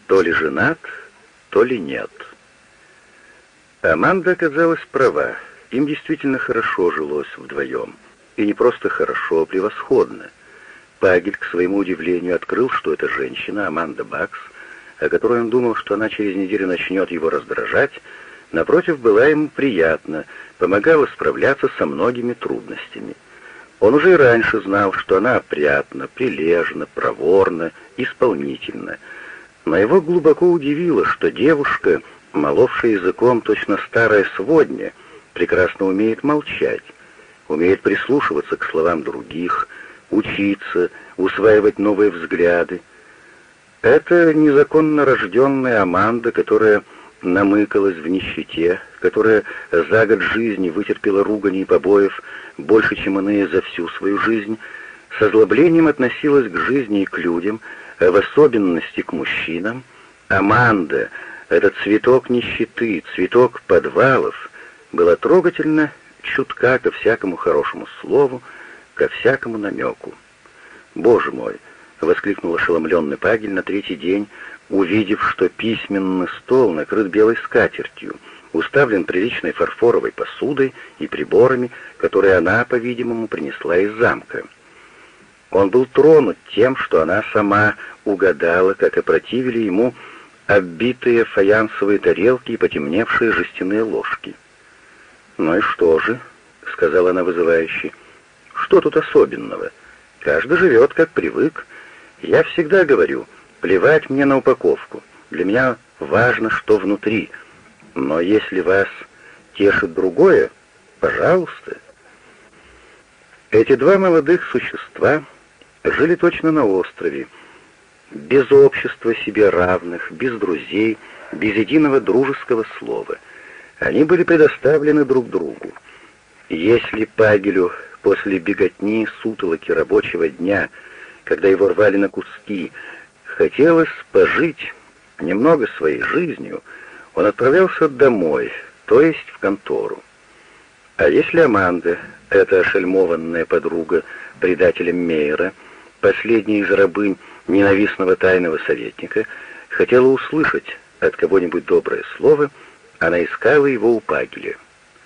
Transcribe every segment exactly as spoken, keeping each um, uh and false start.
То ли женат, то ли нет. Аманда оказалась права. Им действительно хорошо жилось вдвоем. И не просто хорошо, а превосходно. Пагель, к своему удивлению, открыл, что эта женщина, Аманда Бакс, о которой он думал, что она через неделю начнет его раздражать, напротив, была ему приятна, помогала справляться со многими трудностями. Он уже и раньше знал, что она опрятна, прилежна, проворна, исполнительна. Но его глубоко удивило, что девушка, моловшая языком точно старая сводня, прекрасно умеет молчать, умеет прислушиваться к словам других, учиться, усваивать новые взгляды. Это незаконно рожденная Аманда, которая намыкалась в нищете, которая за год жизни вытерпела ругани и побоев больше, чем иные за всю свою жизнь, с озлоблением относилась к жизни и к людям, а в особенности к мужчинам. Аманда, этот цветок нищеты, цветок подвалов, была трогательно чутка ко всякому хорошему слову, ко всякому намеку. «Боже мой!» — воскликнул ошеломленный Пагель на третий день, увидев, что письменный стол накрыт белой скатертью, уставлен приличной фарфоровой посудой и приборами, которые она, по-видимому, принесла из замка. Он был тронут тем, что она сама угадала, как опротивили ему оббитые фаянсовые тарелки и потемневшие жестяные ложки. «Ну и что же?» — сказала она вызывающе. «Что тут особенного? Каждый живет, как привык. Я всегда говорю, плевать мне на упаковку. Для меня важно, что внутри. Но если вас тешит другое, пожалуйста». Эти два молодых существа жили точно на острове, без общества себе равных, без друзей, без единого дружеского слова. Они были предоставлены друг другу. Если Пагелю после беготни, сутолоки рабочего дня, когда его рвали на куски, хотелось пожить немного своей жизнью, он отправлялся домой, то есть в контору. А если Аманда, эта ошельмованная подруга предателя Мейера, последняя из рабынь ненавистного тайного советника, хотела услышать от кого-нибудь доброе слово, она искала его у Пагеля.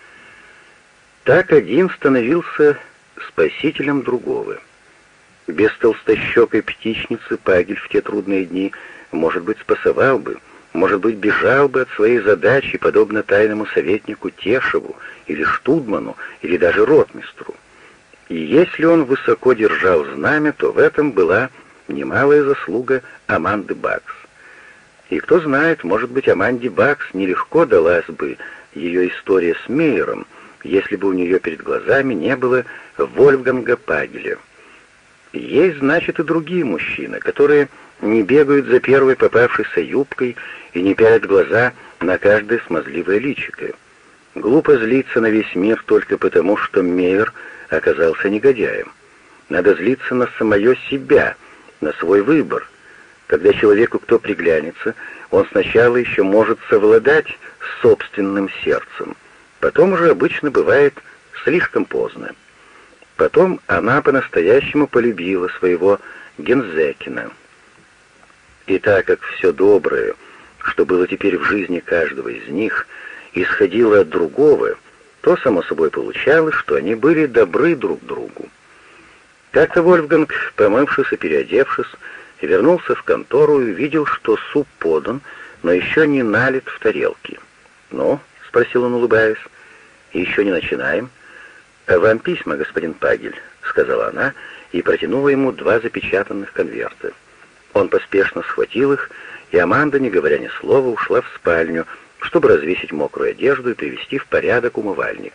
Так один становился спасителем другого. Без толстощекой птичницы Пагель в те трудные дни, может быть, спасовал бы, может быть, бежал бы от своей задачи, подобно тайному советнику Тешеву, или Штудману, или даже ротмистру. И если он высоко держал знамя, то в этом была немалая заслуга Аманды Бакс. И кто знает, может быть, Аманде Бакс нелегко далась бы ее история с Мейером, если бы у нее перед глазами не было Вольфганга Пагеля. Есть, значит, и другие мужчины, которые не бегают за первой попавшейся юбкой и не пялят глаза на каждое смазливое личико. Глупо злиться на весь мир только потому, что Мейер оказался негодяем. Надо злиться на самое себя, на свой выбор. Когда человеку кто приглянется, он сначала еще может совладать с собственным сердцем. Потом уже обычно бывает слишком поздно. Потом она по-настоящему полюбила своего Гензекина. И так как все доброе, что было теперь в жизни каждого из них, исходило от другого, то само собой получалось, что они были добры друг другу. Как-то Вольфганг, помывшись и переодевшись, вернулся в контору и увидел, что суп подан, но еще не налит в тарелки. «Ну?» — спросил он, улыбаясь. «Еще не начинаем?» «Вам письма, господин Пагель», — сказала она и протянула ему два запечатанных конверта. Он поспешно схватил их, и Аманда, не говоря ни слова, ушла в спальню, чтобы развесить мокрую одежду и привести в порядок умывальник.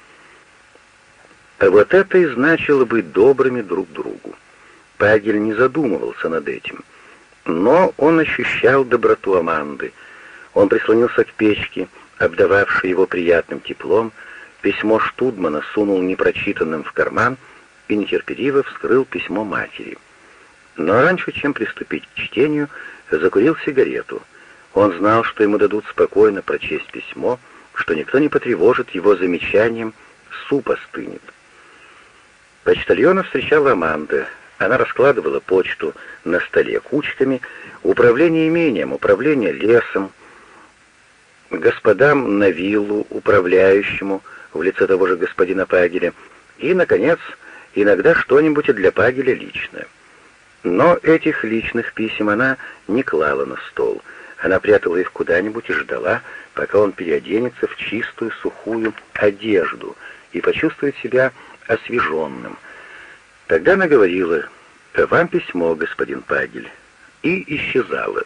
А вот это и значило быть добрыми друг другу. Пагель не задумывался над этим, но он ощущал доброту Аманды. Он прислонился к печке, обдававшей его приятным теплом, письмо Штудмана сунул непрочитанным в карман и нетерпеливо вскрыл письмо матери. Но раньше, чем приступить к чтению, закурил сигарету. Он знал, что ему дадут спокойно прочесть письмо, что никто не потревожит его замечанием «суп остынет». Почтальона встречала Аманда. Она раскладывала почту на столе кучками, управление имением, управление лесом, господам на виллу, управляющему в лице того же господина Пагеля, и, наконец, иногда что-нибудь и для Пагеля личное. Но этих личных писем она не клала на стол. Она прятала их куда-нибудь и ждала, пока он переоденется в чистую сухую одежду и почувствует себя освеженным. Тогда она говорила: «Вам письмо, господин Пагель», и исчезала.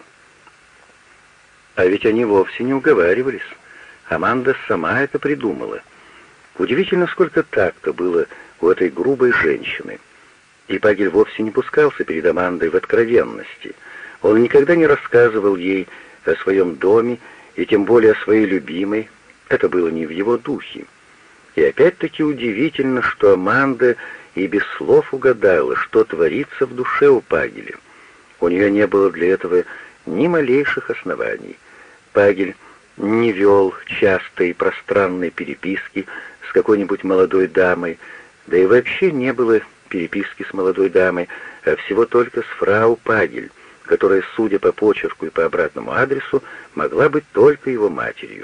А ведь они вовсе не уговаривались. Аманда сама это придумала. Удивительно, сколько такта было у этой грубой женщины. И Пагель вовсе не пускался перед Амандой в откровенности. Он никогда не рассказывал ей о своем доме, и тем более о своей любимой. Это было не в его духе. И опять-таки удивительно, что Аманда и без слов угадала, что творится в душе у Пагеля. У нее не было для этого ни малейших оснований. Пагель не вел частой и пространной переписки с какой-нибудь молодой дамой, да и вообще не было переписки с молодой дамой, а всего только с фрау Пагель, которая, судя по почерку и по обратному адресу, могла быть только его матерью.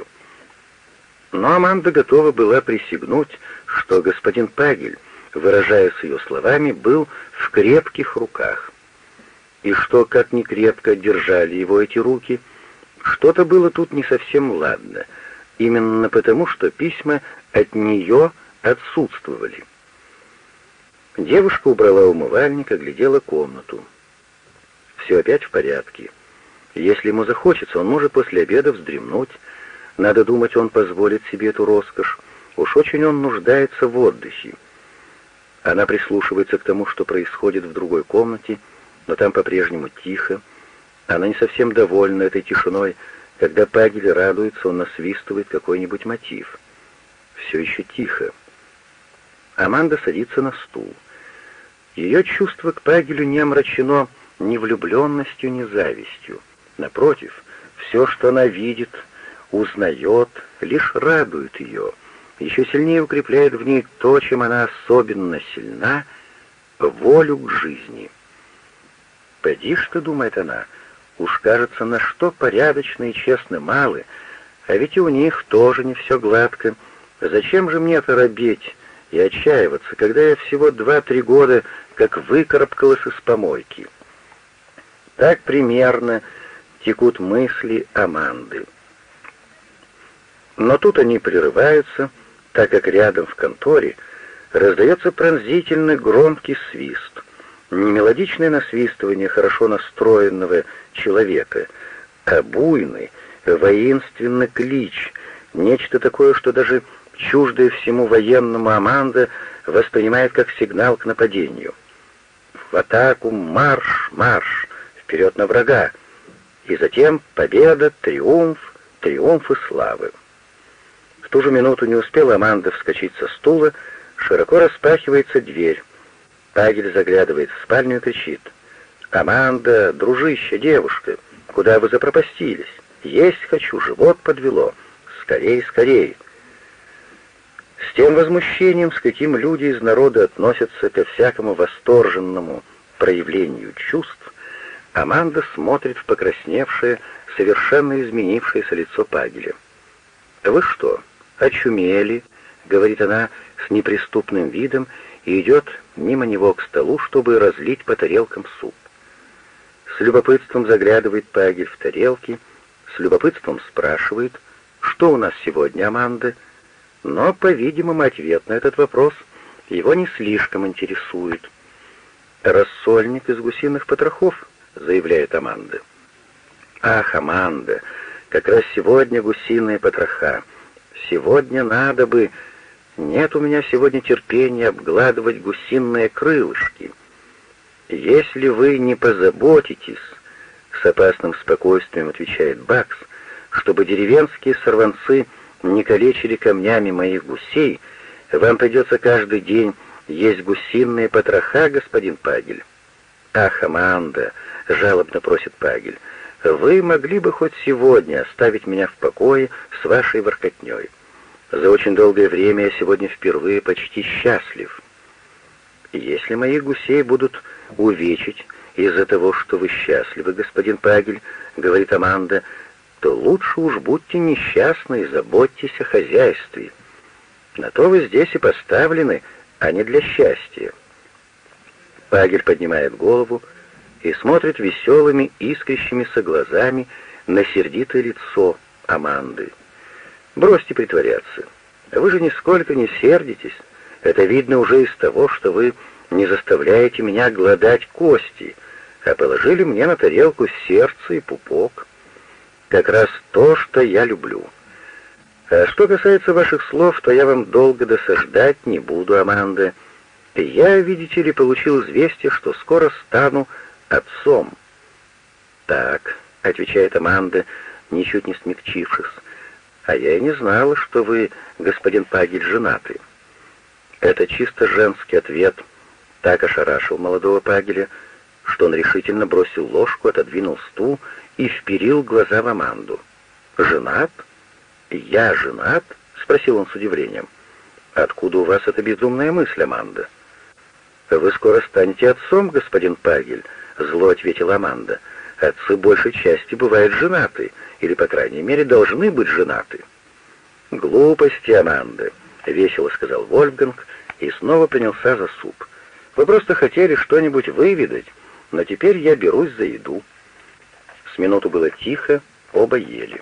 Но Аманда готова была присягнуть, что господин Пагель, выражаясь ее словами, был в крепких руках. И что, как ни крепко держали его эти руки, что-то было тут не совсем ладно, именно потому, что письма от нее отсутствовали. Девушка убрала умывальник, оглядела комнату. Все опять в порядке. Если ему захочется, он может после обеда вздремнуть. Надо думать, он позволит себе эту роскошь. Уж очень он нуждается в отдыхе. Она прислушивается к тому, что происходит в другой комнате, но там по-прежнему тихо. Она не совсем довольна этой тишиной. Когда Пагель радуется, он насвистывает какой-нибудь мотив. Все еще тихо. Аманда садится на стул. Ее чувство к Пагелю не омрачено ни влюбленностью, ни завистью. Напротив, все, что она видит, узнает, лишь радует ее, еще сильнее укрепляет в ней то, чем она особенно сильна — волю к жизни. «Поди ж ты», — думает она, — «уж кажется, на что порядочно и честно малы, а ведь и у них тоже не все гладко. Зачем же мне торопеть и отчаиваться, когда я всего два-три года как выкарабкалась из помойки?» Так примерно текут мысли Аманды. Но тут они прерываются, так как рядом в конторе раздается пронзительный громкий свист. Не мелодичное насвистывание хорошо настроенного человека, а буйный, воинственный клич, нечто такое, что даже чуждое всему военному Аманда воспринимает как сигнал к нападению. В атаку, марш, марш, вперед на врага, и затем победа, триумф, триумф и славы. В ту же минуту не успела Аманда вскочить со стула, широко распахивается дверь. Пагель заглядывает в спальню и кричит: «Аманда, дружище, девушка, куда вы запропастились? Есть хочу, живот подвело. Скорей, скорей!» С тем возмущением, с каким люди из народа относятся ко всякому восторженному проявлению чувств, Аманда смотрит в покрасневшее, совершенно изменившееся лицо Пагеля. «Вы что, очумели?» — говорит она с неприступным видом и идет мимо него к столу, чтобы разлить по тарелкам суп. С любопытством заглядывает Пагель в тарелки, с любопытством спрашивает: «Что у нас сегодня, Аманда?» Но, по-видимому, ответ на этот вопрос его не слишком интересует. «Рассольник из гусиных потрохов», — заявляет Аманда. «Ах, Аманда, как раз сегодня гусиные потроха. Сегодня надо бы... Нет у меня сегодня терпения обгладывать гусиные крылышки. Если вы не позаботитесь, — с опасным спокойствием отвечает Бакс, — чтобы деревенские сорванцы не калечили камнями моих гусей, вам придется каждый день есть гусиные потроха, господин Пагель». «Ах, Аманда, — жалобно просит Пагель, — вы могли бы хоть сегодня оставить меня в покое с вашей воркотней. За очень долгое время я сегодня впервые почти счастлив». Если моих гусей будут увечить из-за того, что вы счастливы, господин Пагель, — говорит Аманда, — то лучше уж будьте несчастны и заботьтесь о хозяйстве. На то вы здесь и поставлены, а не для счастья. Пагель поднимает голову и смотрит веселыми, искрящимися глазами на сердитое лицо Аманды. «Бросьте притворяться. Вы же нисколько не сердитесь. Это видно уже из того, что вы не заставляете меня глодать кости, а положили мне на тарелку сердце и пупок. Как раз то, что я люблю. А что касается ваших слов, то я вам долго досаждать не буду, Аманда. Я, видите ли, получил известие, что скоро стану отцом». «Так», — отвечает Аманда, ничуть не смягчившись, — «а я и не знала, что вы, господин Пагель, женаты». Это чисто женский ответ так ошарашил молодого Пагеля, что он решительно бросил ложку, отодвинул стул и вперил глаза в Аманду. «Женат? Я женат?» — спросил он с удивлением. «Откуда у вас эта безумная мысль, Аманда?» «Вы скоро станете отцом, господин Пагель», — зло ответила Аманда. «Отцы большей части бывают женаты, или, по крайней мере, должны быть женаты». «Глупости, Аманда», — весело сказал Вольфганг и снова принялся за суп. «Вы просто хотели что-нибудь выведать, но теперь я берусь за еду». С минуту было тихо, оба ели.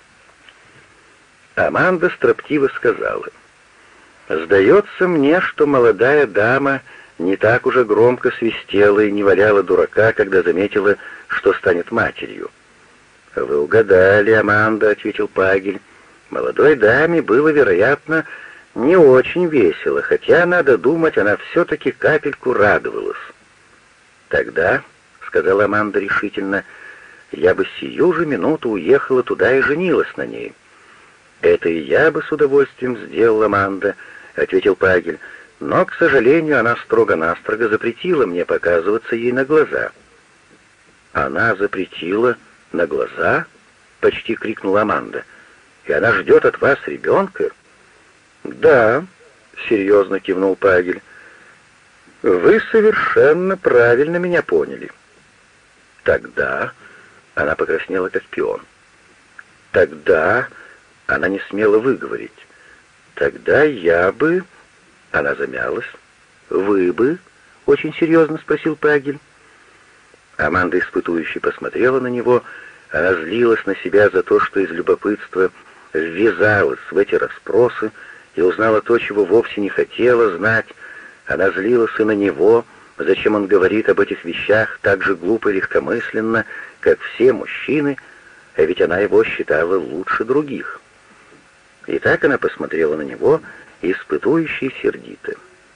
Аманда строптиво сказала: «Сдается мне, что молодая дама не так уже громко свистела и не валяла дурака, когда заметила, что станет матерью». «Вы угадали, Аманда», — ответил Пагель. «Молодой даме было, вероятно, не очень весело, хотя, надо думать, она все-таки капельку радовалась». «Тогда», — сказала Аманда решительно, — «я бы сию же минуту уехала туда и женилась на ней». «Это и я бы с удовольствием сделала, Аманда», — ответил Пагель, — «но, к сожалению, она строго-настрого запретила мне показываться ей на глаза». «Она запретила на глаза?» — почти крикнула Аманда. «И она ждет от вас ребенка?» «Да», — серьезно кивнул Пагель, — «вы совершенно правильно меня поняли». «Тогда...» — она покраснела, как пион. «Тогда...» — она не смела выговорить. «Тогда я бы...» — она замялась. «Вы бы...» — очень серьезно спросил Пагель. Аманда испытующе посмотрела на него. Она злилась на себя за то, что из любопытства ввязалась в эти расспросы и узнала то, чего вовсе не хотела знать. Она злилась и на него, зачем он говорит об этих вещах так же глупо и легкомысленно, как все мужчины, а ведь она его считала лучше других. И так она посмотрела на него, испытующе и сердито.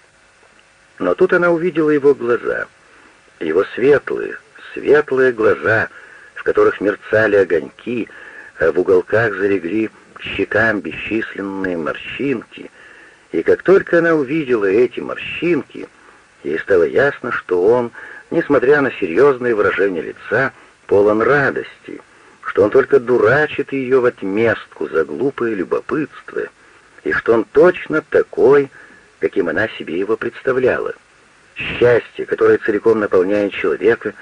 Но тут она увидела его глаза, его светлые, светлые глаза, в которых мерцали огоньки, а в уголках залегли к щекам бесчисленные морщинки. И как только она увидела эти морщинки, ей стало ясно, что он, несмотря на серьезное выражение лица, полон радости, что он только дурачит ее в отместку за глупое любопытство, и что он точно такой, каким она себе его представляла. Счастье, которое целиком наполняет человека,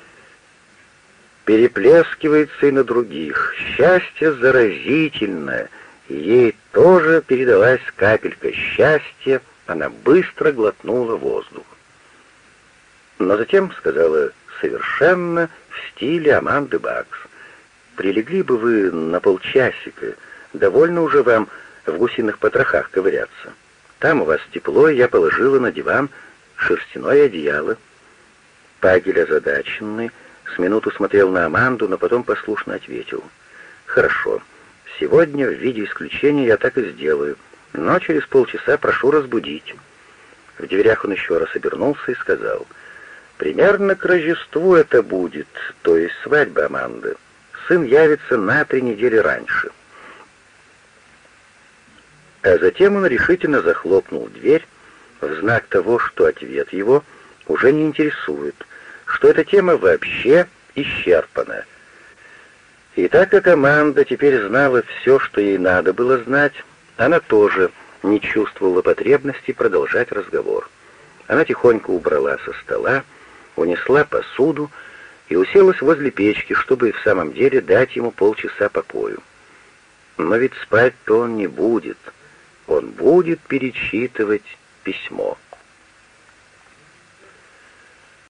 переплескивается и на других. Счастье заразительное, и ей тоже передалась капелька счастья, она быстро глотнула воздух. Но затем сказала совершенно в стиле Аманды Бакс: «Прилегли бы вы на полчасика, довольно уже вам в гусиных потрохах ковыряться. Там у вас тепло, и я положила на диван шерстяное одеяло». Пагель, озадаченный, с минуту смотрел на Аманду, но потом послушно ответил: «Хорошо, сегодня в виде исключения я так и сделаю, но через полчаса прошу разбудить». В дверях он еще раз обернулся и сказал: «Примерно к Рождеству это будет, то есть свадьба Аманды. Сын явится на три недели раньше». А затем он решительно захлопнул дверь в знак того, что ответ его уже не интересует, что эта тема вообще исчерпана. И так как Аманда теперь знала все, что ей надо было знать, она тоже не чувствовала потребности продолжать разговор. Она тихонько убрала со стола, унесла посуду и уселась возле печки, чтобы в самом деле дать ему полчаса покою. Но ведь спать-то он не будет. Он будет перечитывать письмо.